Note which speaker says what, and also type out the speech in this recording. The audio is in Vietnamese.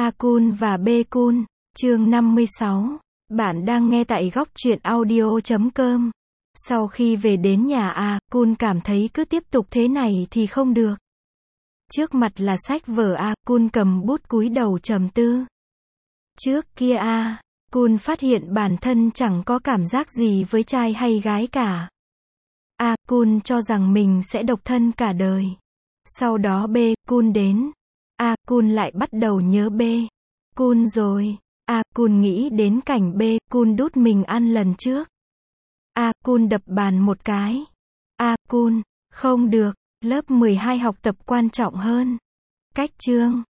Speaker 1: A Kun và B Kun, chương 56. Bạn đang nghe tại góc truyện audio.com. Sau khi về đến nhà A Kun cảm thấy cứ tiếp tục thế này thì không được. Trước mặt là sách vở A Kun cầm bút cúi đầu trầm tư. Trước kia A Kun phát hiện bản thân chẳng có cảm giác gì với trai hay gái cả. A Kun cho rằng mình sẽ độc thân cả đời. Sau đó B Kun đến. A Kun lại bắt đầu nhớ B Kun rồi. A Kun nghĩ đến cảnh B Kun đút mình ăn lần trước. A Kun đập bàn một cái. A Kun, không được, lớp 12 học tập quan trọng hơn. Cách chương.